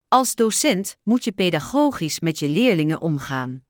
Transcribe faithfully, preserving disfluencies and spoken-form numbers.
Als docent moet je pedagogisch met je leerlingen omgaan.